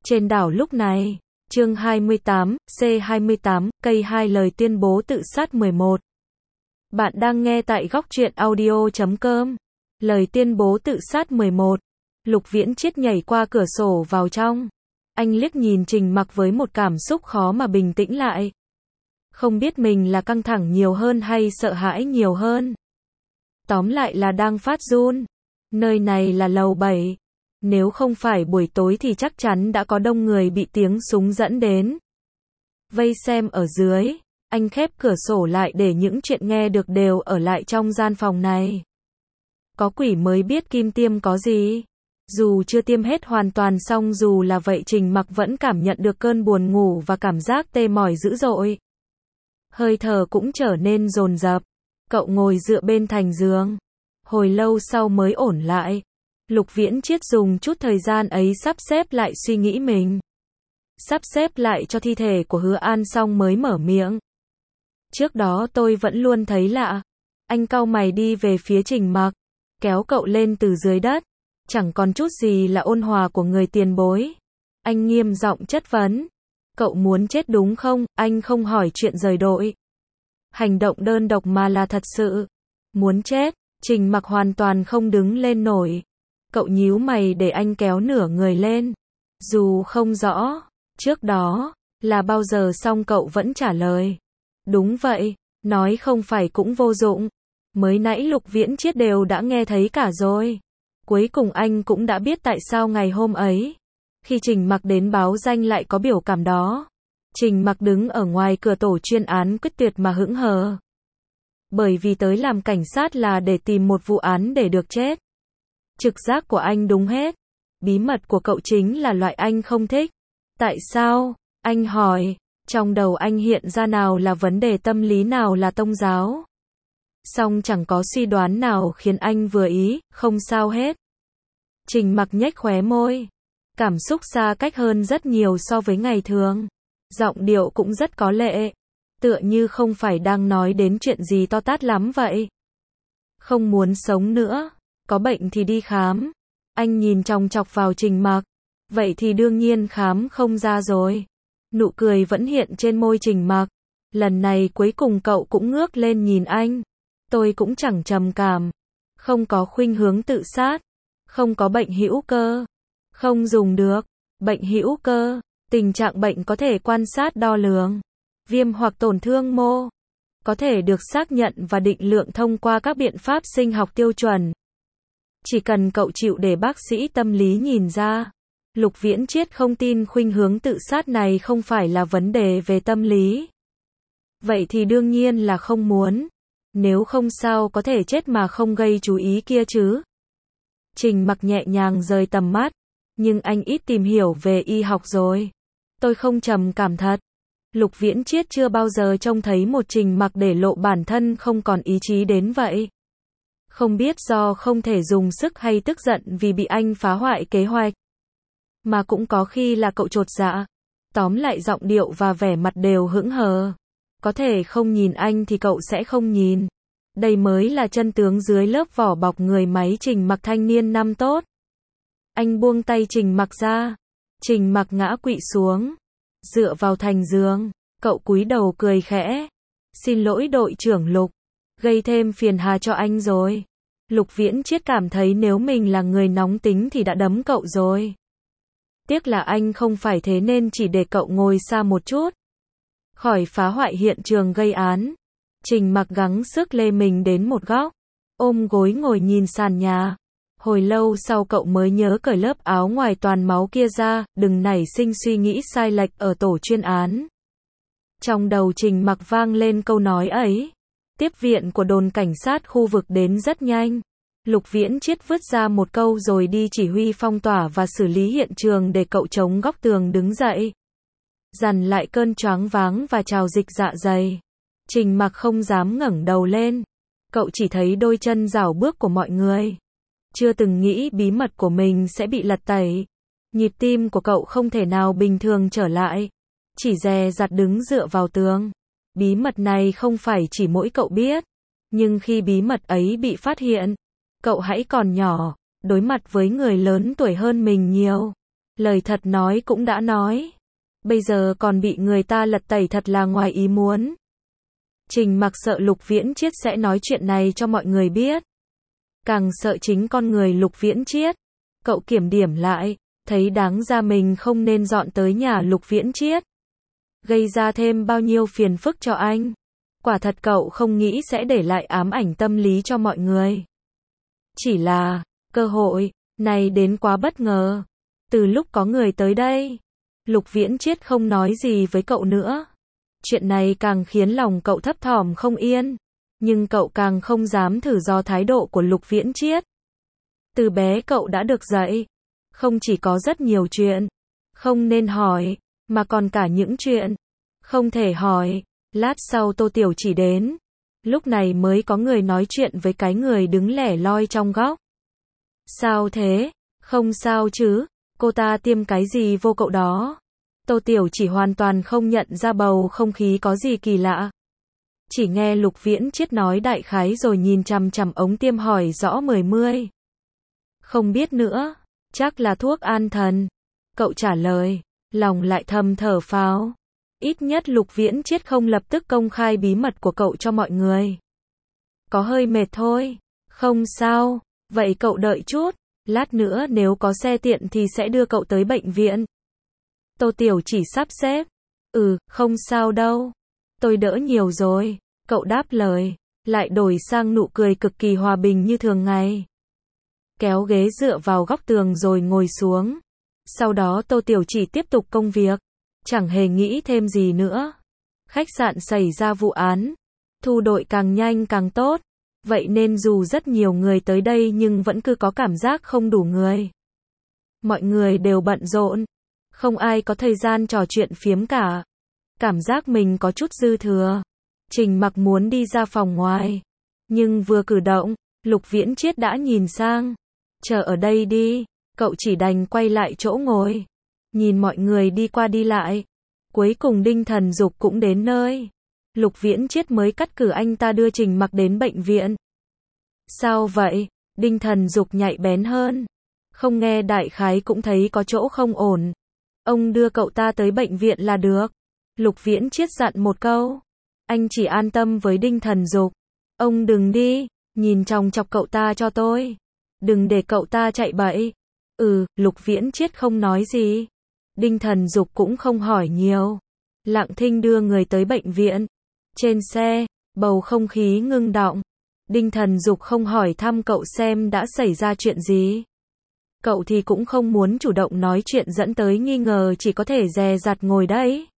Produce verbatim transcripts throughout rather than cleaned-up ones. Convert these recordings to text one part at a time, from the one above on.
Trên đảo lúc này, chương hai mươi tám, C hai mươi tám, cây hai lời tuyên bố tự sát mười một. Bạn đang nghe tại góc truyện audio chấm com. Lời tuyên bố tự sát mười một. Lục Viễn Chiết nhảy qua cửa sổ vào trong. Anh liếc nhìn Trình Mặc với một cảm xúc khó mà bình tĩnh lại. Không biết mình là căng thẳng nhiều hơn hay sợ hãi nhiều hơn. Tóm lại là đang phát run. Nơi này là lầu bảy. Nếu không phải buổi tối thì chắc chắn đã có đông người bị tiếng súng dẫn đến. Vây xem ở dưới. Anh khép cửa sổ lại để những chuyện nghe được đều ở lại trong gian phòng này. Có quỷ mới biết kim tiêm có gì. Dù chưa tiêm hết hoàn toàn xong, dù là vậy Trình Mặc vẫn cảm nhận được cơn buồn ngủ và cảm giác tê mỏi dữ dội. Hơi thở cũng trở nên dồn dập. Cậu ngồi dựa bên thành giường. Hồi lâu sau mới ổn lại. Lục Viễn Chiết dùng chút thời gian ấy sắp xếp lại suy nghĩ mình. Sắp xếp lại cho thi thể của Hứa An xong mới mở miệng. Trước đó tôi vẫn luôn thấy lạ. Anh cau mày đi về phía Trình Mặc, kéo cậu lên từ dưới đất. Chẳng còn chút gì là ôn hòa của người tiền bối. Anh nghiêm giọng chất vấn. Cậu muốn chết đúng không? Anh không hỏi chuyện rời đội. Hành động đơn độc mà là thật sự. Muốn chết. Trình Mặc hoàn toàn không đứng lên nổi. Cậu nhíu mày để anh kéo nửa người lên. Dù không rõ trước đó là bao giờ xong cậu vẫn trả lời. Đúng vậy, nói không phải cũng vô dụng. Mới nãy Lục Viễn Chiết đều đã nghe thấy cả rồi. Cuối cùng anh cũng đã biết tại sao ngày hôm ấy, khi Trình Mặc đến báo danh lại có biểu cảm đó. Trình Mặc đứng ở ngoài cửa tổ chuyên án quyết tuyệt mà hững hờ. Bởi vì tới làm cảnh sát là để tìm một vụ án để được chết. Trực giác của anh đúng hết. Bí mật của cậu chính là loại anh không thích. Tại sao? Anh hỏi. Trong đầu anh hiện ra nào là vấn đề tâm lý, nào là tôn giáo. Song chẳng có suy đoán nào khiến anh vừa ý, không sao hết. Trình Mặc nhếch khóe môi. Cảm xúc xa cách hơn rất nhiều so với ngày thường. Giọng điệu cũng rất có lệ. Tựa như không phải đang nói đến chuyện gì to tát lắm vậy. Không muốn sống nữa. Có bệnh thì đi khám. Anh nhìn chòng chọc vào Trình Mặc. Vậy thì đương nhiên khám không ra rồi. Nụ cười vẫn hiện trên môi Trình Mặc. Lần này cuối cùng cậu cũng ngước lên nhìn anh. Tôi cũng chẳng trầm cảm. Không có khuynh hướng tự sát. Không có bệnh hữu cơ. Không dùng được. Bệnh hữu cơ. Tình trạng bệnh có thể quan sát đo lường. Viêm hoặc tổn thương mô. Có thể được xác nhận và định lượng thông qua các biện pháp sinh học tiêu chuẩn. Chỉ cần cậu chịu để bác sĩ tâm lý nhìn ra. Lục Viễn Chiết không tin khuynh hướng tự sát này không phải là vấn đề về tâm lý. Vậy thì đương nhiên là không muốn. Nếu không sao có thể chết mà không gây chú ý kia chứ. Trình Mặc nhẹ nhàng rời tầm mắt. Nhưng anh ít tìm hiểu về y học rồi. Tôi không trầm cảm thật. Lục Viễn Chiết chưa bao giờ trông thấy một Trình Mặc để lộ bản thân không còn ý chí đến vậy. Không biết do không thể dùng sức hay tức giận vì bị anh phá hoại kế hoạch. Mà cũng có khi là cậu chột dạ. Tóm lại giọng điệu và vẻ mặt đều hững hờ. Có thể không nhìn anh thì cậu sẽ không nhìn. Đây mới là chân tướng dưới lớp vỏ bọc người máy Trình Mặc thanh niên năm tốt. Anh buông tay Trình Mặc ra. Trình Mặc ngã quỵ xuống. Dựa vào thành giường. Cậu cúi đầu cười khẽ. Xin lỗi đội trưởng Lục. Gây thêm phiền hà cho anh rồi. Lục Viễn Chiết cảm thấy nếu mình là người nóng tính thì đã đấm cậu rồi. Tiếc là anh không phải thế nên chỉ để cậu ngồi xa một chút. Khỏi phá hoại hiện trường gây án. Trình Mặc gắng sức lê mình đến một góc. Ôm gối ngồi nhìn sàn nhà. Hồi lâu sau cậu mới nhớ cởi lớp áo ngoài toàn máu kia ra, đừng nảy sinh suy nghĩ sai lệch ở tổ chuyên án. Trong đầu Trình Mặc vang lên câu nói ấy. Tiếp viện của đồn cảnh sát khu vực đến rất nhanh. Lục Viễn Chiết vứt ra một câu rồi đi chỉ huy phong tỏa và xử lý hiện trường để cậu chống góc tường đứng dậy. Dằn lại cơn choáng váng và trào dịch dạ dày. Trình Mặc không dám ngẩng đầu lên. Cậu chỉ thấy đôi chân rảo bước của mọi người. Chưa từng nghĩ bí mật của mình sẽ bị lật tẩy. Nhịp tim của cậu không thể nào bình thường trở lại. Chỉ dè dặt đứng dựa vào tường. Bí mật này không phải chỉ mỗi cậu biết. Nhưng khi bí mật ấy bị phát hiện, cậu hãy còn nhỏ, đối mặt với người lớn tuổi hơn mình nhiều. Lời thật nói cũng đã nói. Bây giờ còn bị người ta lật tẩy thật là ngoài ý muốn. Trình Mặc sợ Lục Viễn Chiết sẽ nói chuyện này cho mọi người biết. Càng sợ chính con người Lục Viễn Chiết. Cậu kiểm điểm lại, thấy đáng ra mình không nên dọn tới nhà Lục Viễn Chiết. Gây ra thêm bao nhiêu phiền phức cho anh. Quả thật cậu không nghĩ sẽ để lại ám ảnh tâm lý cho mọi người. Chỉ là, cơ hội này đến quá bất ngờ. Từ lúc có người tới đây, Lục Viễn Chiết không nói gì với cậu nữa. Chuyện này càng khiến lòng cậu thấp thỏm không yên. Nhưng cậu càng không dám thử do thái độ của Lục Viễn Chiết. Từ bé cậu đã được dạy. Không chỉ có rất nhiều chuyện không nên hỏi, mà còn cả những chuyện không thể hỏi. Lát sau Tô Tiểu Chỉ đến. Lúc này mới có người nói chuyện với cái người đứng lẻ loi trong góc. Sao thế? Không sao chứ? Cô ta tiêm cái gì vô cậu đó? Tô Tiểu Chỉ hoàn toàn không nhận ra bầu không khí có gì kỳ lạ. Chỉ nghe Lục Viễn Chiết nói đại khái rồi nhìn chằm chằm ống tiêm hỏi rõ mười mươi. Không biết nữa, chắc là thuốc an thần. Cậu trả lời, lòng lại thầm thở phào. Ít nhất Lục Viễn Chiết không lập tức công khai bí mật của cậu cho mọi người. Có hơi mệt thôi. Không sao, vậy cậu đợi chút. Lát nữa nếu có xe tiện thì sẽ đưa cậu tới bệnh viện. Tô Tiểu Chỉ sắp xếp. Ừ, không sao đâu. Tôi đỡ nhiều rồi. Cậu đáp lời, lại đổi sang nụ cười cực kỳ hòa bình như thường ngày. Kéo ghế dựa vào góc tường rồi ngồi xuống. Sau đó Tô Tiểu Chỉ tiếp tục công việc. Chẳng hề nghĩ thêm gì nữa. Khách sạn xảy ra vụ án. Thu đội càng nhanh càng tốt. Vậy nên dù rất nhiều người tới đây nhưng vẫn cứ có cảm giác không đủ người. Mọi người đều bận rộn. Không ai có thời gian trò chuyện phiếm cả. Cảm giác mình có chút dư thừa. Trình Mặc muốn đi ra phòng ngoài. Nhưng vừa cử động, Lục Viễn Chiết đã nhìn sang. Chờ ở đây đi. Cậu chỉ đành quay lại chỗ ngồi. Nhìn mọi người đi qua đi lại. Cuối cùng Đinh Thần Dục cũng đến nơi. Lục Viễn Chiết mới cắt cử anh ta đưa Trình Mặc đến bệnh viện. Sao vậy? Đinh Thần Dục nhạy bén hơn. Không nghe đại khái cũng thấy có chỗ không ổn. Ông đưa cậu ta tới bệnh viện là được. Lục Viễn Chiết dặn một câu. Anh chỉ an tâm với Đinh Thần Dục. Ông đừng đi, nhìn chòng chọc cậu ta cho tôi. Đừng để cậu ta chạy bậy. Ừ, Lục Viễn Chiết không nói gì. Đinh Thần Dục cũng không hỏi nhiều. Lặng thinh đưa người tới bệnh viện. Trên xe, bầu không khí ngưng đọng. Đinh Thần Dục không hỏi thăm cậu xem đã xảy ra chuyện gì. Cậu thì cũng không muốn chủ động nói chuyện dẫn tới nghi ngờ, chỉ có thể dè dặt ngồi đấy.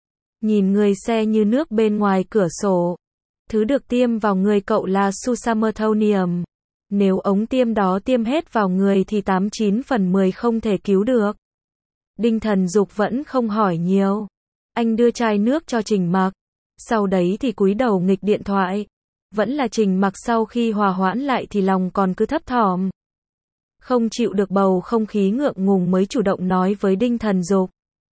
Nhìn người xe như nước bên ngoài cửa sổ. Thứ được tiêm vào người cậu là susamethonium. Nếu ống tiêm đó tiêm hết vào người thì tám chín phần mười không thể cứu được. Đinh Thần Dục vẫn không hỏi nhiều. Anh đưa chai nước cho Trình Mặc. Sau đấy thì cúi đầu nghịch điện thoại. Vẫn là Trình Mặc sau khi hòa hoãn lại thì lòng còn cứ thấp thỏm. Không chịu được bầu không khí ngượng ngùng mới chủ động nói với Đinh Thần Dục.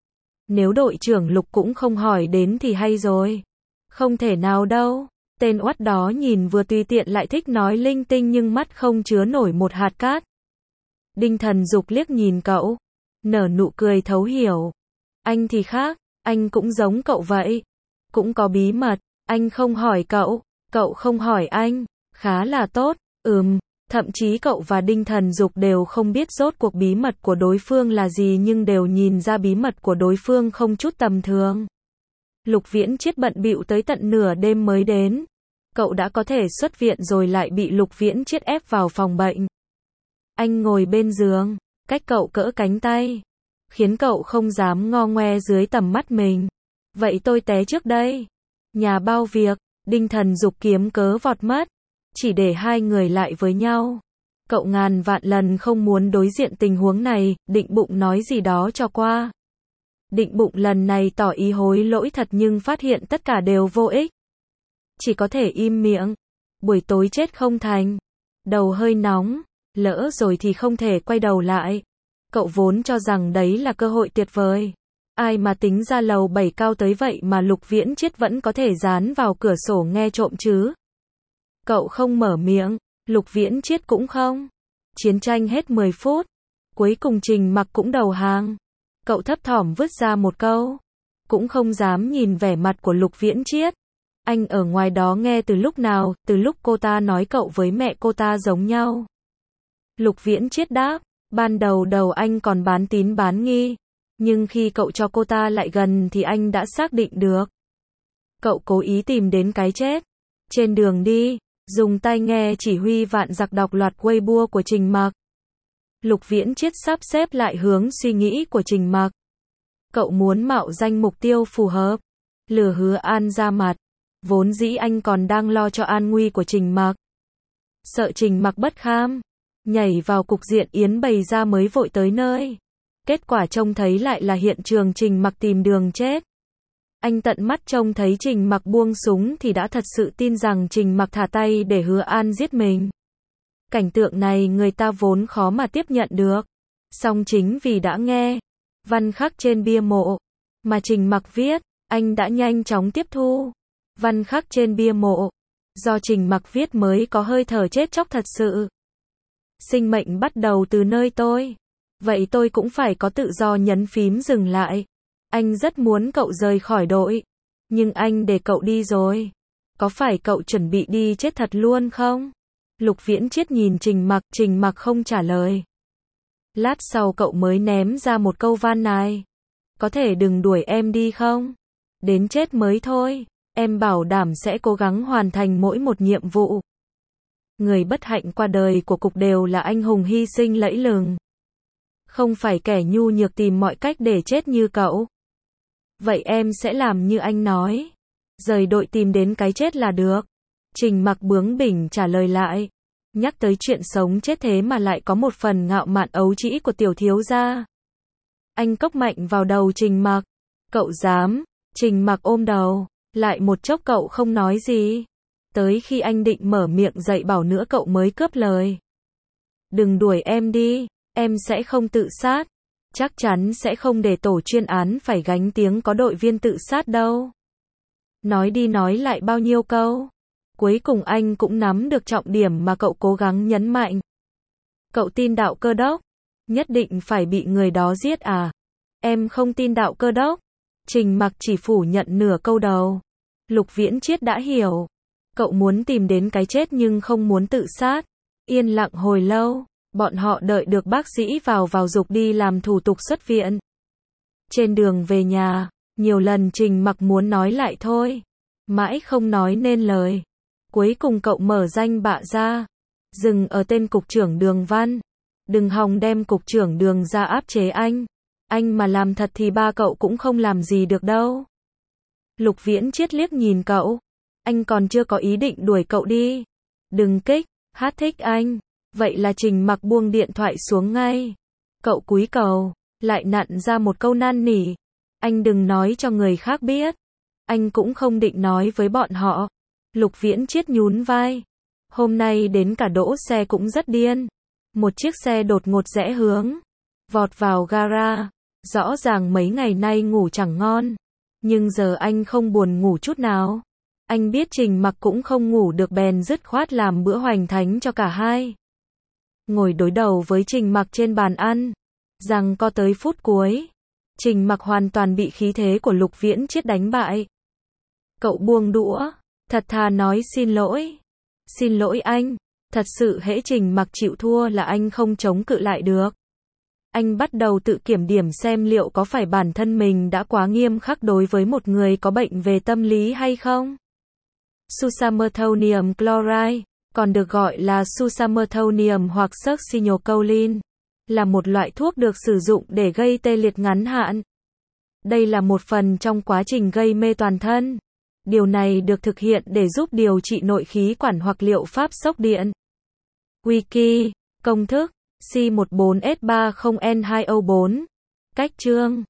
Nếu đội trưởng Lục cũng không hỏi đến thì hay rồi. Không thể nào đâu. Tên oắt đó nhìn vừa tùy tiện lại thích nói linh tinh nhưng mắt không chứa nổi một hạt cát. Đinh Thần Dục liếc nhìn cậu. Nở nụ cười thấu hiểu. Anh thì khác. Anh cũng giống cậu vậy. Cũng có bí mật. Anh không hỏi cậu. Cậu không hỏi anh. Khá là tốt. Ừm. Thậm chí cậu và Đinh Thần Dục đều không biết rốt cuộc bí mật của đối phương là gì nhưng đều nhìn ra bí mật của đối phương không chút tầm thường. Lục Viễn Chiết bận bịu tới tận nửa đêm mới đến. Cậu đã có thể xuất viện rồi lại bị Lục Viễn Chiết ép vào phòng bệnh. Anh ngồi bên giường, cách cậu cỡ cánh tay, khiến cậu không dám ngo ngoe dưới tầm mắt mình. Vậy tôi té trước đây. Nhà bao việc, Đinh Thần Dục kiếm cớ vọt mất. Chỉ để hai người lại với nhau. Cậu ngàn vạn lần không muốn đối diện tình huống này, định bụng nói gì đó cho qua. Định bụng lần này tỏ ý hối lỗi thật nhưng phát hiện tất cả đều vô ích. Chỉ có thể im miệng. Buổi tối chết không thành. Đầu hơi nóng. Lỡ rồi thì không thể quay đầu lại. Cậu vốn cho rằng đấy là cơ hội tuyệt vời. Ai mà tính ra lầu bảy cao tới vậy mà Lục Viễn Chiết vẫn có thể dán vào cửa sổ nghe trộm chứ. Cậu không mở miệng. Lục Viễn Chiết cũng không. Chiến tranh hết mười phút. Cuối cùng Trình Mặc cũng đầu hàng. Cậu thấp thỏm vứt ra một câu. Cũng không dám nhìn vẻ mặt của Lục Viễn Chiết. Anh ở ngoài đó nghe từ lúc nào, từ lúc cô ta nói cậu với mẹ cô ta giống nhau. Lục Viễn Chiết đáp, ban đầu đầu anh còn bán tín bán nghi. Nhưng khi cậu cho cô ta lại gần thì anh đã xác định được. Cậu cố ý tìm đến cái chết. Trên đường đi, dùng tai nghe chỉ huy Vạn Giặc đọc loạt Weibo của Trình Mặc. Lục Viễn Chiết sắp xếp lại hướng suy nghĩ của Trình Mặc. Cậu muốn mạo danh mục tiêu phù hợp. Lừa Hứa An ra mặt. Vốn dĩ anh còn đang lo cho an nguy của Trình Mặc. Sợ Trình Mặc bất kham. Nhảy vào cục diện yến bày ra mới vội tới nơi. Kết quả trông thấy lại là hiện trường Trình Mặc tìm đường chết. Anh tận mắt trông thấy Trình Mặc buông súng thì đã thật sự tin rằng Trình Mặc thả tay để Hứa An giết mình. Cảnh tượng này người ta vốn khó mà tiếp nhận được. Song chính vì đã nghe văn khắc trên bia mộ mà Trình Mặc viết, anh đã nhanh chóng tiếp thu. Văn khắc trên bia mộ do Trình Mặc viết mới có hơi thở chết chóc thật sự. Sinh mệnh bắt đầu từ nơi tôi. Vậy tôi cũng phải có tự do. Nhấn phím dừng lại. Anh rất muốn cậu rời khỏi đội. Nhưng anh để cậu đi rồi. Có phải cậu chuẩn bị đi chết thật luôn không? Lục Viễn Chiết nhìn Trình Mặc, Trình Mặc không trả lời. Lát sau cậu mới ném ra một câu van nài. Có thể đừng đuổi em đi không? Đến chết mới thôi. Em bảo đảm sẽ cố gắng hoàn thành mỗi một nhiệm vụ. Người bất hạnh qua đời của cục đều là anh hùng hy sinh lẫy lừng. Không phải kẻ nhu nhược tìm mọi cách để chết như cậu. Vậy em sẽ làm như anh nói. Rời đội tìm đến cái chết là được. Trình Mặc bướng bỉnh trả lời lại. Nhắc tới chuyện sống chết thế mà lại có một phần ngạo mạn ấu trĩ của tiểu thiếu gia. Anh cốc mạnh vào đầu Trình Mặc. Cậu dám? Trình Mặc ôm đầu. Lại một chốc cậu không nói gì. Tới khi anh định mở miệng dạy bảo nữa cậu mới cướp lời. Đừng đuổi em đi. Em sẽ không tự sát. Chắc chắn sẽ không để tổ chuyên án phải gánh tiếng có đội viên tự sát đâu. Nói đi nói lại bao nhiêu câu. Cuối cùng anh cũng nắm được trọng điểm mà cậu cố gắng nhấn mạnh. Cậu tin đạo Cơ Đốc. Nhất định phải bị người đó giết à? Em không tin đạo Cơ Đốc. Trình Mặc chỉ phủ nhận nửa câu đầu. Lục Viễn Chiết đã hiểu. Cậu muốn tìm đến cái chết nhưng không muốn tự sát. Yên lặng hồi lâu. Bọn họ đợi được bác sĩ vào vào dục đi làm thủ tục xuất viện. Trên đường về nhà, nhiều lần Trình Mặc muốn nói lại thôi. Mãi không nói nên lời. Cuối cùng cậu mở danh bạ ra. Dừng ở tên cục trưởng Đường Văn. Đừng hòng đem cục trưởng Đường ra áp chế anh. Anh mà làm thật thì ba cậu cũng không làm gì được đâu. Lục Viễn Chiết liếc nhìn cậu. Anh còn chưa có ý định đuổi cậu đi. Đừng kích, hát thích anh. Vậy là Trình Mặc buông điện thoại xuống ngay. Cậu cúi đầu, lại nặn ra một câu năn nỉ. Anh đừng nói cho người khác biết. Anh cũng không định nói với bọn họ. Lục Viễn Chiết nhún vai. Hôm nay đến cả đỗ xe cũng rất điên. Một chiếc xe đột ngột rẽ hướng. Vọt vào gara. Rõ ràng mấy ngày nay ngủ chẳng ngon. Nhưng giờ anh không buồn ngủ chút nào. Anh biết Trình Mặc cũng không ngủ được bèn dứt khoát làm bữa hoành thánh cho cả hai. Ngồi đối đầu với Trình Mặc trên bàn ăn. Rằng có tới phút cuối. Trình Mặc hoàn toàn bị khí thế của Lục Viễn Chiết đánh bại. Cậu buông đũa. Thật thà nói xin lỗi. Xin lỗi anh. Thật sự hễ Trình Mặc chịu thua là anh không chống cự lại được. Anh bắt đầu tự kiểm điểm xem liệu có phải bản thân mình đã quá nghiêm khắc đối với một người có bệnh về tâm lý hay không. Susamethonium chloride, còn được gọi là susamethonium hoặc succinylcholine, là một loại thuốc được sử dụng để gây tê liệt ngắn hạn. Đây là một phần trong quá trình gây mê toàn thân. Điều này được thực hiện để giúp điều trị nội khí quản hoặc liệu pháp sốc điện. Wiki, công thức, C một bốn S ba không N hai O bốn. Cách chương